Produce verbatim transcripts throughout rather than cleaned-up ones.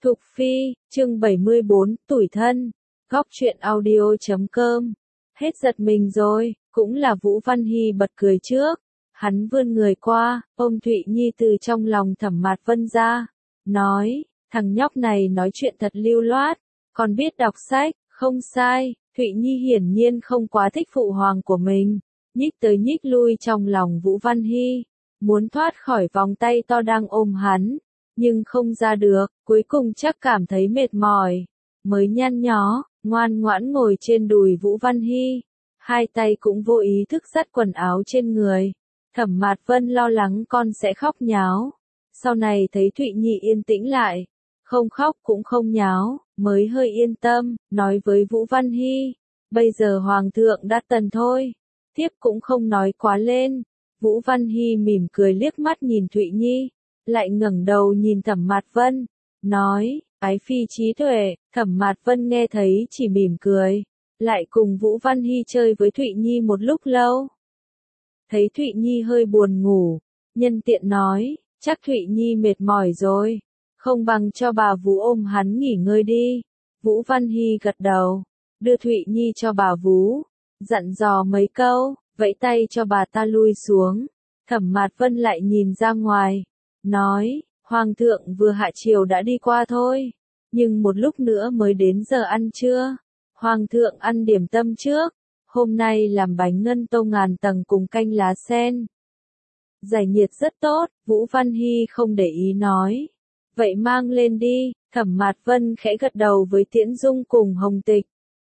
Thục Phi, chương bảy mươi bốn, tủi thân, góc truyện audio chấm com. Hết giật mình rồi, cũng là Vũ Văn Hy bật cười trước. Hắn vươn người qua, ôm Thụy Nhi từ trong lòng Thẩm Mạt Vân ra, nói, thằng nhóc này nói chuyện thật lưu loát, còn biết đọc sách, không sai. Thụy Nhi hiển nhiên không quá thích phụ hoàng của mình, nhích tới nhích lui trong lòng Vũ Văn Hy, muốn thoát khỏi vòng tay to đang ôm hắn, nhưng không ra được, cuối cùng chắc cảm thấy mệt mỏi, mới nhăn nhó, ngoan ngoãn ngồi trên đùi Vũ Văn Hy, hai tay cũng vô ý thức dắt quần áo trên người. Thẩm Mạt Vân lo lắng con sẽ khóc nháo, sau này thấy Thụy Nhi yên tĩnh lại, không khóc cũng không nháo, mới hơi yên tâm, nói với Vũ Văn Hy, bây giờ Hoàng thượng đã tần thôi, tiếp cũng không nói quá lên. Vũ Văn Hy mỉm cười liếc mắt nhìn Thụy Nhi, lại ngẩng đầu nhìn Thẩm Mạt Vân, nói, ái phi trí tuệ. Thẩm Mạt Vân nghe thấy chỉ mỉm cười, lại cùng Vũ Văn Hy chơi với Thụy Nhi một lúc lâu. Thấy Thụy Nhi hơi buồn ngủ, nhân tiện nói, chắc Thụy Nhi mệt mỏi rồi, không bằng cho bà Vũ ôm hắn nghỉ ngơi đi. Vũ Văn Hy gật đầu, đưa Thụy Nhi cho bà Vũ, dặn dò mấy câu, vẫy tay cho bà ta lui xuống. Thẩm Mạt Vân lại nhìn ra ngoài, nói, Hoàng thượng vừa hạ chiều đã đi qua thôi, nhưng một lúc nữa mới đến giờ ăn trưa. Hoàng thượng ăn điểm tâm trước, hôm nay làm bánh ngân tô ngàn tầng cùng canh lá sen. Giải nhiệt rất tốt, Vũ Văn Hy không để ý nói. Vậy mang lên đi. Thẩm Mạt Vân khẽ gật đầu với Tiễn Dung cùng Hồng Tịch,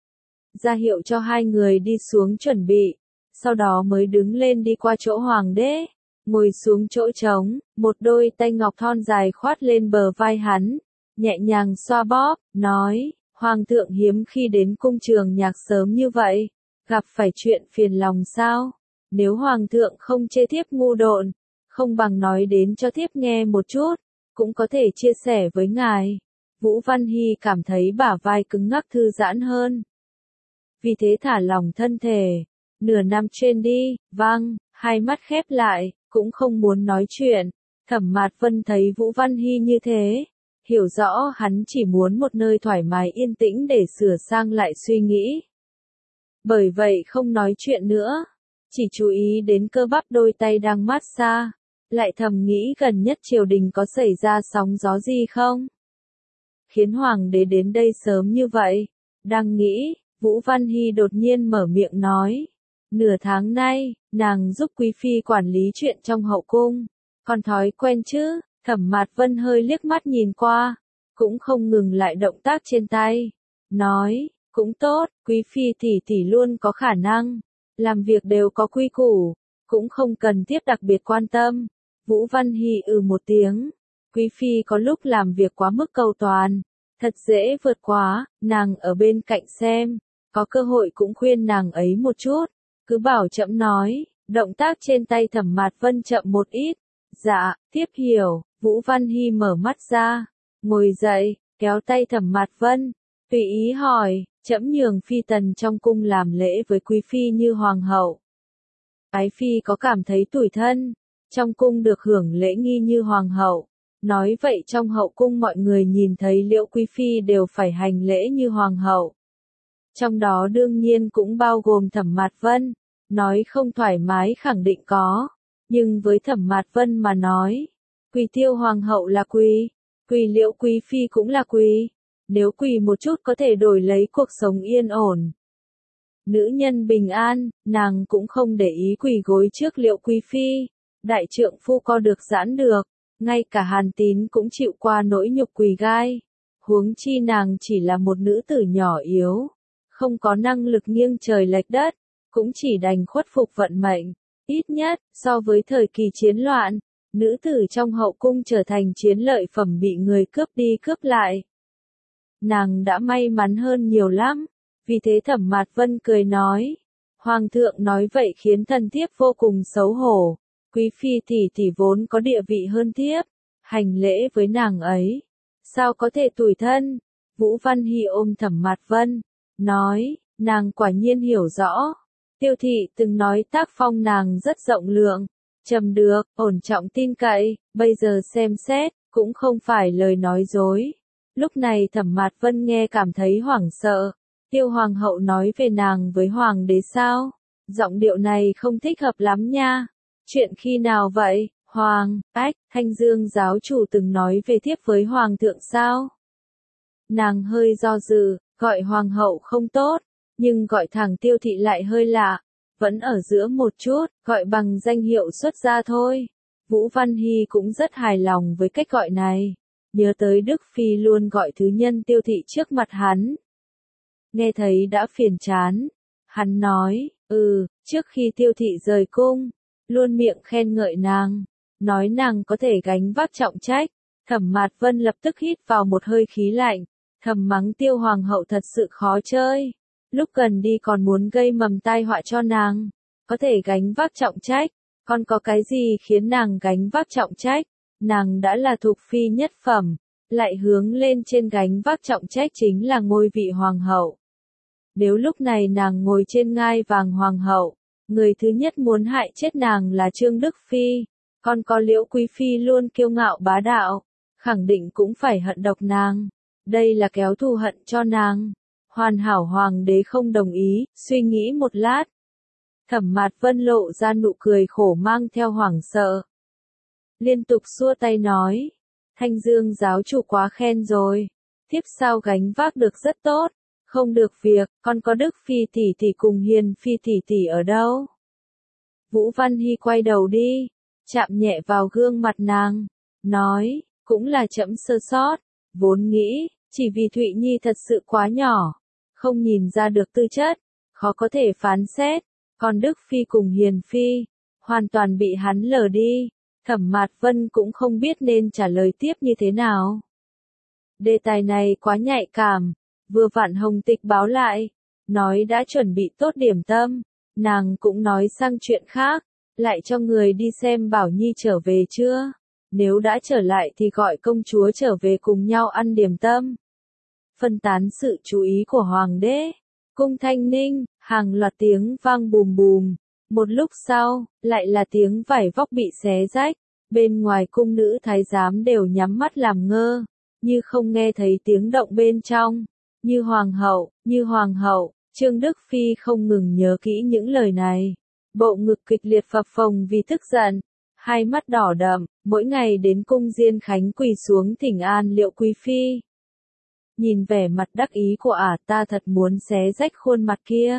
ra hiệu cho hai người đi xuống chuẩn bị, sau đó mới đứng lên đi qua chỗ hoàng đế, ngồi xuống chỗ trống, một đôi tay ngọc thon dài khoát lên bờ vai hắn, nhẹ nhàng xoa bóp, nói, Hoàng thượng hiếm khi đến cung trường nhạc sớm như vậy, gặp phải chuyện phiền lòng sao? Nếu Hoàng thượng không chê thiếp ngu độn, không bằng nói đến cho thiếp nghe một chút, cũng có thể chia sẻ với ngài. Vũ Văn Hy cảm thấy bả vai cứng ngắc thư giãn hơn, vì thế thả lỏng thân thể, nửa năm trên đi, vâng, hai mắt khép lại, cũng không muốn nói chuyện. Thẩm Mạt Vân thấy Vũ Văn Hy như thế, hiểu rõ hắn chỉ muốn một nơi thoải mái yên tĩnh để sửa sang lại suy nghĩ. Bởi vậy không nói chuyện nữa, chỉ chú ý đến cơ bắp đôi tay đang mát xa, lại thầm nghĩ gần nhất triều đình có xảy ra sóng gió gì không? Khiến hoàng đế đến đây sớm như vậy. Đang nghĩ, Vũ Văn Hy đột nhiên mở miệng nói, nửa tháng nay, nàng giúp Quý Phi quản lý chuyện trong hậu cung, còn thói quen chứ? Thẩm Mạt Vân hơi liếc mắt nhìn qua, cũng không ngừng lại động tác trên tay, nói, cũng tốt, Quý Phi tỷ tỷ luôn có khả năng, làm việc đều có quy củ, cũng không cần thiết đặc biệt quan tâm. Vũ Văn Hy ừ một tiếng, Quý Phi có lúc làm việc quá mức cầu toàn, thật dễ vượt quá, nàng ở bên cạnh xem, có cơ hội cũng khuyên nàng ấy một chút, cứ bảo chậm nói. Động tác trên tay Thẩm Mạt Vân chậm một ít, dạ, tiếp hiểu. Vũ Văn Hy mở mắt ra, ngồi dậy, kéo tay Thẩm Mạt Vân, tùy ý hỏi, trẫm nhường phi tần trong cung làm lễ với Quý Phi như hoàng hậu. Ái phi có cảm thấy tủi thân, trong cung được hưởng lễ nghi như hoàng hậu, nói vậy trong hậu cung mọi người nhìn thấy Liễu Quý Phi đều phải hành lễ như hoàng hậu. Trong đó đương nhiên cũng bao gồm Thẩm Mạt Vân, nói không thoải mái khẳng định có, nhưng với Thẩm Mạt Vân mà nói, quỳ tiêu hoàng hậu là quỳ, quỳ Liễu Quý Phi cũng là quỳ, nếu quỳ một chút có thể đổi lấy cuộc sống yên ổn. Nữ nhân bình an, nàng cũng không để ý quỳ gối trước Liễu Quý Phi, đại trượng phu co được giãn được, ngay cả Hàn Tín cũng chịu qua nỗi nhục quỳ gai, huống chi nàng chỉ là một nữ tử nhỏ yếu, không có năng lực nghiêng trời lệch đất, cũng chỉ đành khuất phục vận mệnh. Ít nhất, so với thời kỳ chiến loạn, nữ tử trong hậu cung trở thành chiến lợi phẩm bị người cướp đi cướp lại. Nàng đã may mắn hơn nhiều lắm, vì thế Thẩm Mạt Vân cười nói, Hoàng thượng nói vậy khiến thần thiếp vô cùng xấu hổ, Quý Phi tỷ tỷ vốn có địa vị hơn thiếp, hành lễ với nàng ấy, sao có thể tủi thân? Vũ Văn Hy ôm Thẩm Mạt Vân, nói, nàng quả nhiên hiểu rõ. Tiêu thị từng nói tác phong nàng rất rộng lượng, trầm được, ổn trọng tin cậy, bây giờ xem xét, cũng không phải lời nói dối. Lúc này Thẩm Mạt Vân nghe cảm thấy hoảng sợ. Tiêu hoàng hậu nói về nàng với hoàng đế sao? Giọng điệu này không thích hợp lắm nha. Chuyện khi nào vậy? Hoàng, ách, Thanh Dương giáo chủ từng nói về thiếp với hoàng thượng sao? Nàng hơi do dự, gọi hoàng hậu không tốt, nhưng gọi thẳng Tiêu thị lại hơi lạ. Vẫn ở giữa một chút, gọi bằng danh hiệu xuất gia thôi. Vũ Văn Hy cũng rất hài lòng với cách gọi này. Nhớ tới Đức Phi luôn gọi thứ nhân Tiêu thị trước mặt hắn. Nghe thấy đã phiền chán. Hắn nói, ừ, trước khi Tiêu thị rời cung, luôn miệng khen ngợi nàng, nói nàng có thể gánh vác trọng trách. Thẩm Mạt Vân lập tức hít vào một hơi khí lạnh, thầm mắng Tiêu hoàng hậu thật sự khó chơi. Lúc gần đi còn muốn gây mầm tai họa cho nàng, có thể gánh vác trọng trách, còn có cái gì khiến nàng gánh vác trọng trách? Nàng đã là thuộc phi nhất phẩm, lại hướng lên trên gánh vác trọng trách chính là ngôi vị hoàng hậu. Nếu lúc này nàng ngồi trên ngai vàng hoàng hậu, người thứ nhất muốn hại chết nàng là Trương Đức Phi, còn có Liễu Quý Phi luôn kiêu ngạo bá đạo, khẳng định cũng phải hận độc nàng. Đây là kéo thù hận cho nàng. Hoàn hảo hoàng đế không đồng ý, suy nghĩ một lát. Thẩm Mạt Vân lộ ra nụ cười khổ mang theo hoảng sợ. Liên tục xua tay nói, Thanh Dương giáo chủ quá khen rồi, tiếp sao gánh vác được rất tốt, không được việc, còn có Đức Phi tỷ tỷ cùng Hiền Phi tỷ tỷ ở đâu? Vũ Văn Hy quay đầu đi, chạm nhẹ vào gương mặt nàng, nói, cũng là trẫm sơ sót, vốn nghĩ, chỉ vì Thụy Nhi thật sự quá nhỏ, không nhìn ra được tư chất, khó có thể phán xét, còn Đức Phi cùng Hiền Phi, hoàn toàn bị hắn lờ đi. Thẩm Mạt Vân cũng không biết nên trả lời tiếp như thế nào. Đề tài này quá nhạy cảm, vừa vặn Hồng Tịch báo lại, nói đã chuẩn bị tốt điểm tâm, nàng cũng nói sang chuyện khác, lại cho người đi xem Bảo Nhi trở về chưa, nếu đã trở lại thì gọi công chúa trở về cùng nhau ăn điểm tâm. Phân tán sự chú ý của hoàng đế, cung Thanh Ninh, hàng loạt tiếng vang bùm bùm. Một lúc sau, lại là tiếng vải vóc bị xé rách, bên ngoài cung nữ thái giám đều nhắm mắt làm ngơ, như không nghe thấy tiếng động bên trong. Như hoàng hậu, như hoàng hậu, Trương Đức Phi không ngừng nhớ kỹ những lời này. Bộ ngực kịch liệt phập phồng vì tức giận, hai mắt đỏ đậm, mỗi ngày đến cung Diên Khánh quỳ xuống thỉnh an Liễu Quý Phi. Nhìn vẻ mặt đắc ý của ả, ta thật muốn xé rách khuôn mặt kia.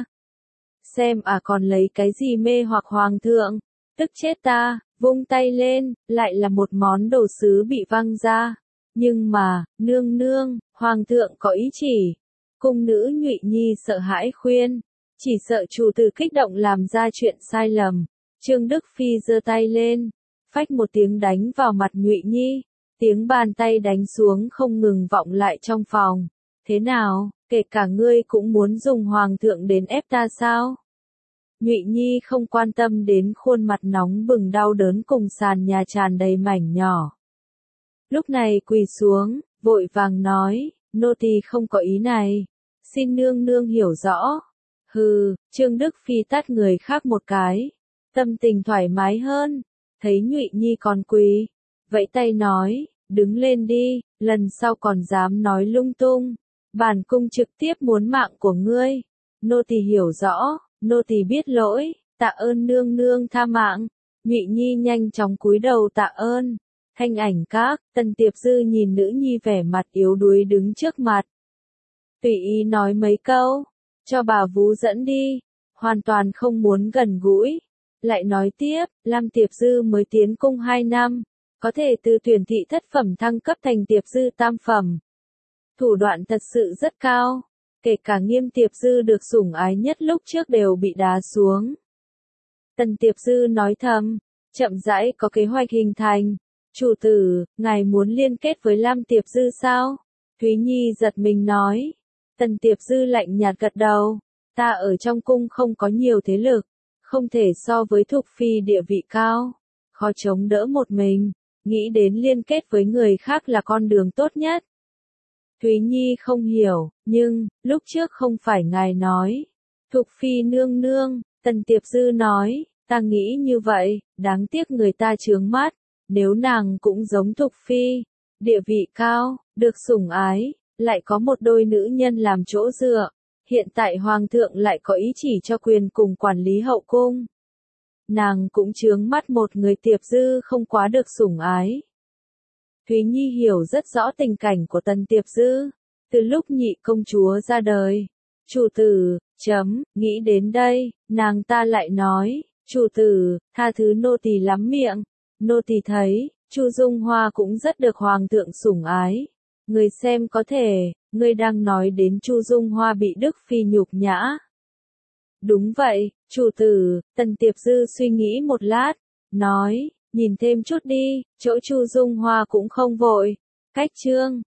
Xem ả còn lấy cái gì mê hoặc hoàng thượng, tức chết ta, vung tay lên, lại là một món đồ sứ bị văng ra. Nhưng mà, nương nương, hoàng thượng có ý chỉ. Cung nữ Nhụy Nhi sợ hãi khuyên, chỉ sợ chủ tử kích động làm ra chuyện sai lầm. Trương Đức Phi giơ tay lên, phách một tiếng đánh vào mặt Nhụy Nhi. Tiếng bàn tay đánh xuống không ngừng vọng lại trong phòng. Thế nào, kể cả ngươi cũng muốn dùng hoàng thượng đến ép ta sao? Nhụy Nhi không quan tâm đến khuôn mặt nóng bừng đau đớn cùng sàn nhà tràn đầy mảnh nhỏ. Lúc này quỳ xuống, vội vàng nói, nô tỳ không có ý này. Xin nương nương hiểu rõ. Hừ, Trương Đức Phi tát người khác một cái. Tâm tình thoải mái hơn. Thấy Nhụy Nhi còn quỳ, vẫy tay nói, đứng lên đi, lần sau còn dám nói lung tung. Bản cung trực tiếp muốn mạng của ngươi. Nô tỳ hiểu rõ, nô tỳ biết lỗi, tạ ơn nương nương tha mạng. Nhụy Nhi nhanh chóng cúi đầu tạ ơn. Thanh ảnh các, Tần Tiệp Dư nhìn nữ nhi vẻ mặt yếu đuối đứng trước mặt. Tùy ý nói mấy câu, cho bà vú dẫn đi, hoàn toàn không muốn gần gũi. Lại nói tiếp, Lam Tiệp Dư mới tiến cung hai năm, có thể từ tuyển thị thất phẩm thăng cấp thành Tiệp Dư tam phẩm. Thủ đoạn thật sự rất cao, kể cả Nghiêm Tiệp Dư được sủng ái nhất lúc trước đều bị đá xuống. Tần Tiệp Dư nói thầm, chậm rãi có kế hoạch hình thành. Chủ tử, ngài muốn liên kết với Lam Tiệp Dư sao? Thúy Nhi giật mình nói. Tần Tiệp Dư lạnh nhạt gật đầu. Ta ở trong cung không có nhiều thế lực, không thể so với Thục Phi địa vị cao, khó chống đỡ một mình, nghĩ đến liên kết với người khác là con đường tốt nhất. Thúy Nhi không hiểu, nhưng, lúc trước không phải ngài nói. Thục Phi nương nương, Tần Tiệp Dư nói, ta nghĩ như vậy, đáng tiếc người ta chướng mắt. Nếu nàng cũng giống Thục Phi, địa vị cao, Được sủng ái, lại có một đôi nữ nhân làm chỗ dựa. Hiện tại hoàng thượng lại có ý chỉ cho quyền cùng quản lý hậu cung. Nàng cũng chướng mắt một người Tiệp Dư không quá được sủng ái. Thúy Nhi hiểu rất rõ tình cảnh của Tần Tiệp Dư. Từ lúc nhị công chúa ra đời, chủ tử, chấm, nghĩ đến đây, nàng ta lại nói, chủ tử, tha thứ nô tỳ lắm miệng. Nô tỳ thấy, Chu Dung Hoa cũng rất được hoàng thượng sủng ái. Người xem có thể, ngươi đang nói đến Chu Dung Hoa bị Đức Phi nhục nhã. Đúng vậy, chủ tử, Tần Tiệp Dư suy nghĩ một lát, nói, nhìn thêm chút đi, chỗ Chu Dung Hoa cũng không vội. Cách chương